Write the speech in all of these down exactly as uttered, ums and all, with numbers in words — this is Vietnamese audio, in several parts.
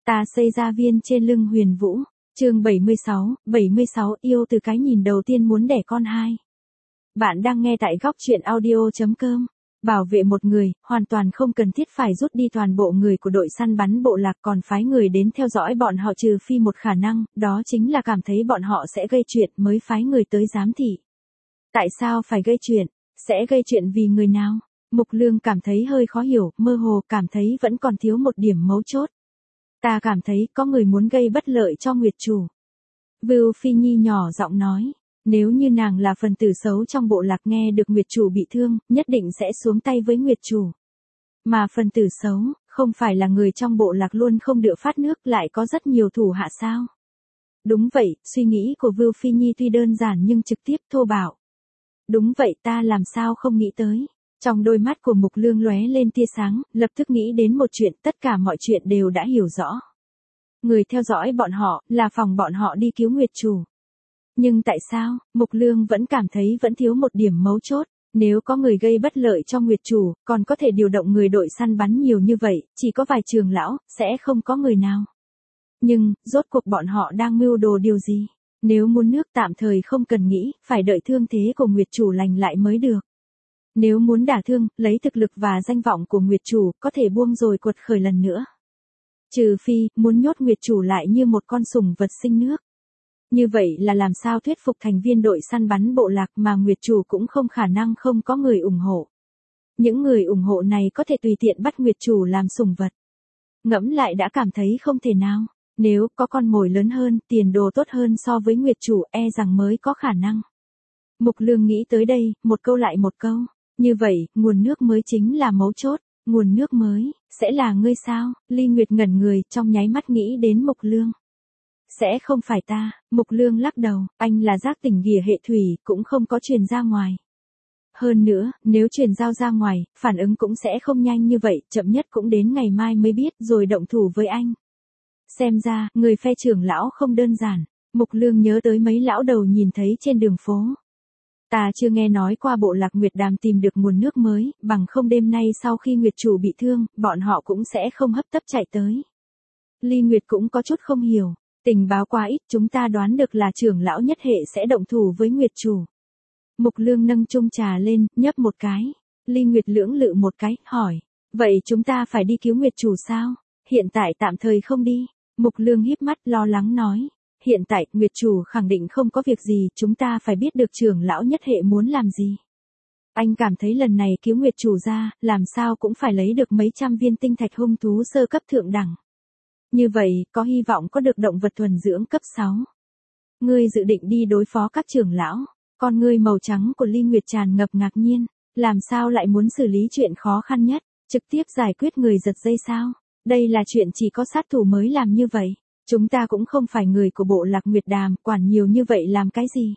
Ta xây ra viên trên lưng Huyền Vũ, chương bảy mươi sáu, bảy mươi sáu yêu từ cái nhìn đầu tiên muốn đẻ con hai. Bạn đang nghe tại góc truyện audio chấm com. Bảo vệ một người, hoàn toàn không cần thiết phải rút đi toàn bộ người của đội săn bắn bộ lạc, còn phái người đến theo dõi bọn họ, trừ phi một khả năng, đó chính là cảm thấy bọn họ sẽ gây chuyện mới phái người tới giám thị. Tại sao phải gây chuyện? Sẽ gây chuyện vì người nào? Mục Lương cảm thấy hơi khó hiểu, mơ hồ cảm thấy vẫn còn thiếu một điểm mấu chốt. Ta cảm thấy có người muốn gây bất lợi cho Nguyệt Chủ. Vưu Phi Nhi nhỏ giọng nói. Nếu như nàng là phần tử xấu trong bộ lạc, nghe được Nguyệt Chủ bị thương, nhất định sẽ xuống tay với Nguyệt Chủ. Mà phần tử xấu, không phải là người trong bộ lạc luôn không được phát nước, lại có rất nhiều thủ hạ sao? Đúng vậy, suy nghĩ của Vưu Phi Nhi tuy đơn giản nhưng trực tiếp thô bạo. Đúng vậy, ta làm sao không nghĩ tới. Trong đôi mắt của Mục Lương lóe lên tia sáng, lập tức nghĩ đến một chuyện, tất cả mọi chuyện đều đã hiểu rõ. Người theo dõi bọn họ, là phòng bọn họ đi cứu Nguyệt Chủ. Nhưng tại sao, Mục Lương vẫn cảm thấy vẫn thiếu một điểm mấu chốt. Nếu có người gây bất lợi cho Nguyệt Chủ, còn có thể điều động người đội săn bắn nhiều như vậy, chỉ có vài trường lão, sẽ không có người nào. Nhưng, rốt cuộc bọn họ đang mưu đồ điều gì? Nếu muốn nước tạm thời không cần nghĩ, phải đợi thương thế của Nguyệt Chủ lành lại mới được. Nếu muốn đả thương, lấy thực lực và danh vọng của Nguyệt Chủ, có thể buông rồi quật khởi lần nữa. Trừ phi, muốn nhốt Nguyệt Chủ lại như một con sủng vật sinh nước. Như vậy là làm sao thuyết phục thành viên đội săn bắn bộ lạc mà Nguyệt Chủ cũng không khả năng không có người ủng hộ. Những người ủng hộ này có thể tùy tiện bắt Nguyệt Chủ làm sủng vật. Ngẫm lại đã cảm thấy không thể nào. Nếu có con mồi lớn hơn, tiền đồ tốt hơn so với Nguyệt Chủ, e rằng mới có khả năng. Mục Lương nghĩ tới đây, một câu lại một câu. Như vậy, nguồn nước mới chính là mấu chốt. Nguồn nước mới, sẽ là ngươi sao? Ly Nguyệt ngẩn người, trong nháy mắt nghĩ đến Mục Lương. Sẽ không phải ta. Mục Lương lắc đầu, anh là giác tỉnh ghìa hệ thủy, cũng không có truyền ra ngoài. Hơn nữa, nếu truyền giao ra ngoài, phản ứng cũng sẽ không nhanh như vậy, chậm nhất cũng đến ngày mai mới biết, rồi động thủ với anh. Xem ra, người phe trưởng lão không đơn giản. Mục Lương nhớ tới mấy lão đầu nhìn thấy trên đường phố. Ta chưa nghe nói qua bộ lạc Nguyệt Đàm tìm được nguồn nước mới, bằng không đêm nay sau khi Nguyệt Chủ bị thương, bọn họ cũng sẽ không hấp tấp chạy tới. Ly Nguyệt cũng có chút không hiểu. Tình báo quá ít, chúng ta đoán được là trưởng lão nhất hệ sẽ động thủ với Nguyệt Chủ. Mục Lương nâng chung trà lên, nhấp một cái. Ly Nguyệt lưỡng lự một cái, hỏi. Vậy chúng ta phải đi cứu Nguyệt Chủ sao? Hiện tại tạm thời không đi. Mục Lương híp mắt lo lắng nói. Hiện tại, Nguyệt Chủ khẳng định không có việc gì, chúng ta phải biết được trưởng lão nhất hệ muốn làm gì. Anh cảm thấy lần này cứu Nguyệt Chủ ra, làm sao cũng phải lấy được mấy trăm viên tinh thạch hung thú sơ cấp thượng đẳng. Như vậy, có hy vọng có được động vật thuần dưỡng cấp sáu. Ngươi dự định đi đối phó các trưởng lão, con ngươi màu trắng của Ly Nguyệt tràn ngập ngạc nhiên, làm sao lại muốn xử lý chuyện khó khăn nhất, trực tiếp giải quyết người giật dây sao? Đây là chuyện chỉ có sát thủ mới làm như vậy. Chúng ta cũng không phải người của bộ lạc Nguyệt Đàm, quản nhiều như vậy làm cái gì?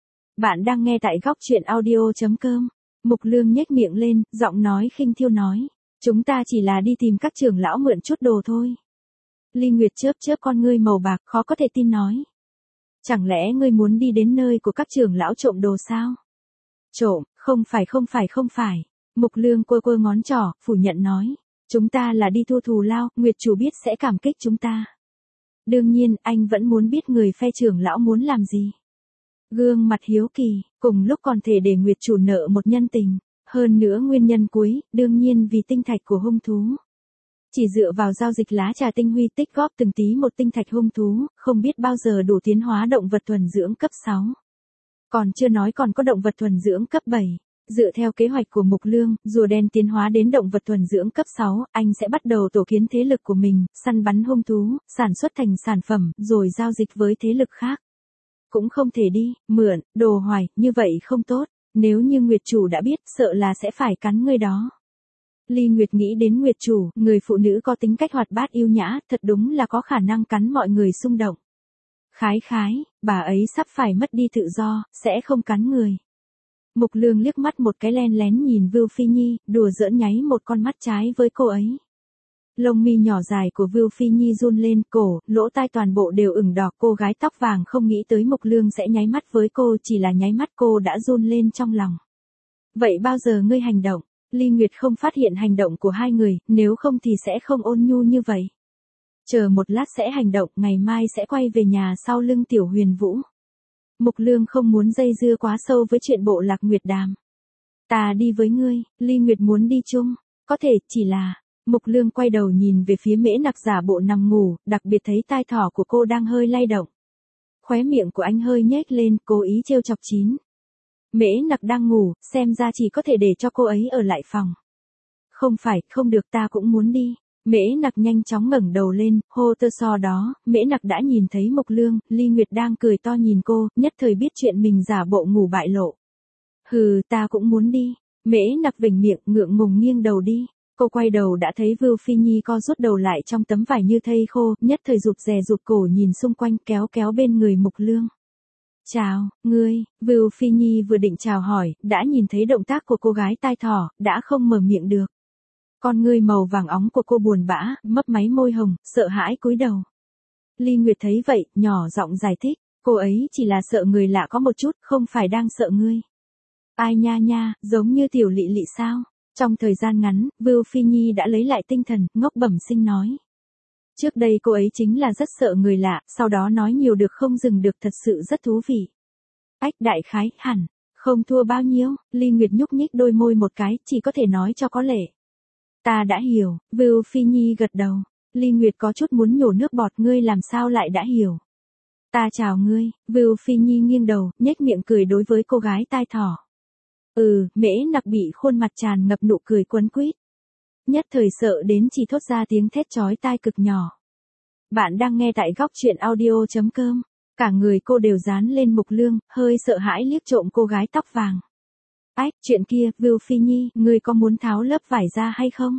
Bạn đang nghe tại góc truyện audio chấm com. Mục Lương nhếch miệng lên, giọng nói khinh thiêu nói. Chúng ta chỉ là đi tìm các trưởng lão mượn chút đồ thôi. Ly Nguyệt chớp chớp con ngươi màu bạc, khó có thể tin nói. Chẳng lẽ ngươi muốn đi đến nơi của các trưởng lão trộm đồ sao? Trộm, không phải không phải không phải. Mục Lương quơ quơ ngón trỏ, phủ nhận nói. Chúng ta là đi thu thù lao, Nguyệt Chủ biết sẽ cảm kích chúng ta. Đương nhiên, anh vẫn muốn biết người phe trưởng lão muốn làm gì. Gương mặt hiếu kỳ, cùng lúc còn thể để Nguyệt Chủ nợ một nhân tình. Hơn nữa nguyên nhân cuối, đương nhiên vì tinh thạch của hung thú. Chỉ dựa vào giao dịch lá trà tinh huy tích góp từng tí một tinh thạch hung thú, không biết bao giờ đủ tiến hóa động vật thuần dưỡng cấp sáu. Còn chưa nói còn có động vật thuần dưỡng cấp bảy. Dựa theo kế hoạch của Mục Lương, rùa đen tiến hóa đến động vật thuần dưỡng cấp sáu, anh sẽ bắt đầu tổ kiến thế lực của mình, săn bắn hung thú, sản xuất thành sản phẩm, rồi giao dịch với thế lực khác. Cũng không thể đi, mượn, đồ hoài, như vậy không tốt, nếu như Nguyệt Chủ đã biết, sợ là sẽ phải cắn người đó. Ly Nguyệt nghĩ đến Nguyệt Chủ, người phụ nữ có tính cách hoạt bát yêu nhã, thật đúng là có khả năng cắn mọi người xung động. Khái khái, bà ấy sắp phải mất đi tự do, sẽ không cắn người. Mục Lương liếc mắt một cái len lén nhìn Vưu Phi Nhi, đùa giỡn nháy một con mắt trái với cô ấy. Lông mi nhỏ dài của Vưu Phi Nhi run lên, cổ, lỗ tai toàn bộ đều ửng đỏ, cô gái tóc vàng không nghĩ tới Mục Lương sẽ nháy mắt với cô, chỉ là nháy mắt cô đã run lên trong lòng. Vậy bao giờ ngươi hành động? Ly Nguyệt không phát hiện hành động của hai người, nếu không thì sẽ không ôn nhu như vậy. Chờ một lát sẽ hành động, ngày mai sẽ quay về nhà sau lưng Tiểu Huyền Vũ. Mục Lương không muốn dây dưa quá sâu với chuyện bộ Lạc Nguyệt Đàm. Ta đi với ngươi, Ly Nguyệt muốn đi chung, có thể, chỉ là... Mục Lương quay đầu nhìn về phía Mễ Nặc giả bộ nằm ngủ, đặc biệt thấy tai thỏ của cô đang hơi lay động. Khóe miệng của anh hơi nhếch lên, cố ý trêu chọc chín. Mễ Nặc đang ngủ, xem ra chỉ có thể để cho cô ấy ở lại phòng. Không phải, không được, ta cũng muốn đi. Mễ Nặc nhanh chóng ngẩng đầu lên, hô tơ so đó, Mễ Nặc đã nhìn thấy Mục Lương, Ly Nguyệt đang cười to nhìn cô, nhất thời biết chuyện mình giả bộ ngủ bại lộ. Hừ, ta cũng muốn đi. Mễ Nặc vểnh miệng, ngượng ngùng nghiêng đầu đi. Cô quay đầu đã thấy Vưu Phi Nhi co rút đầu lại trong tấm vải như thây khô, nhất thời rụt rè rụt cổ nhìn xung quanh, kéo kéo bên người Mục Lương. Chào, ngươi, Vưu Phi Nhi vừa định chào hỏi, đã nhìn thấy động tác của cô gái tai thỏ, đã không mở miệng được. Con ngươi màu vàng óng của cô buồn bã, mấp máy môi hồng, sợ hãi cúi đầu. Ly Nguyệt thấy vậy, nhỏ giọng giải thích, cô ấy chỉ là sợ người lạ có một chút, không phải đang sợ ngươi. Ai nha nha, giống như tiểu Lị Lị sao? Trong thời gian ngắn, Vưu Phi Nhi đã lấy lại tinh thần, ngốc bẩm sinh nói. Trước đây cô ấy chính là rất sợ người lạ, sau đó nói nhiều được không dừng được, thật sự rất thú vị. Ách đại khái, hẳn, không thua bao nhiêu, Ly Nguyệt nhúc nhích đôi môi một cái, chỉ có thể nói cho có lệ. Ta đã hiểu, Vưu Phi Nhi gật đầu. Ly Nguyệt có chút muốn nhổ nước bọt, ngươi làm sao lại đã hiểu. Ta chào ngươi, Vưu Phi Nhi nghiêng đầu, nhếch miệng cười đối với cô gái tai thỏ. Ừ, Mễ Nặc bị khuôn mặt tràn ngập nụ cười quấn quýt. Nhất thời sợ đến chỉ thốt ra tiếng thét chói tai cực nhỏ. Bạn đang nghe tại góc truyện audio chấm com. Cả người cô đều dán lên Mục Lương, hơi sợ hãi liếc trộm cô gái tóc vàng. Ách, chuyện kia, Vưu Phi Nhi, ngươi có muốn tháo lớp vải ra hay không?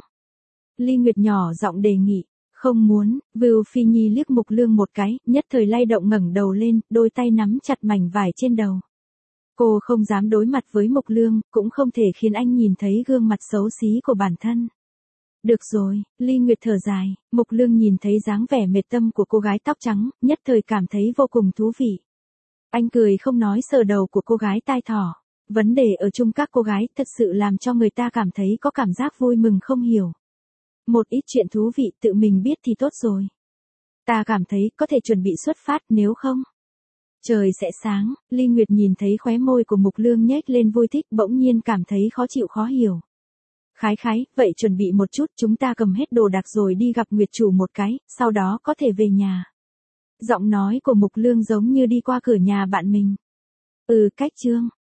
Ly Nguyệt nhỏ giọng đề nghị. Không muốn, Vưu Phi Nhi liếc Mục Lương một cái, nhất thời lay động ngẩng đầu lên, đôi tay nắm chặt mảnh vải trên đầu. Cô không dám đối mặt với Mục Lương, cũng không thể khiến anh nhìn thấy gương mặt xấu xí của bản thân. Được rồi, Ly Nguyệt thở dài, Mục Lương nhìn thấy dáng vẻ mệt tâm của cô gái tóc trắng, nhất thời cảm thấy vô cùng thú vị. Anh cười không nói sờ đầu của cô gái tai thỏ. Vấn đề ở chung các cô gái thật sự làm cho người ta cảm thấy có cảm giác vui mừng không hiểu. Một ít chuyện thú vị tự mình biết thì tốt rồi. Ta cảm thấy có thể chuẩn bị xuất phát, nếu không. Trời sẽ sáng, Ly Nguyệt nhìn thấy khóe môi của Mục Lương nhếch lên vui thích, bỗng nhiên cảm thấy khó chịu khó hiểu. Khái khái, vậy chuẩn bị một chút, chúng ta cầm hết đồ đạc rồi đi gặp Nguyệt chủ một cái, sau đó có thể về nhà. Giọng nói của Mục Lương giống như đi qua cửa nhà bạn mình. Ừ, cách chương.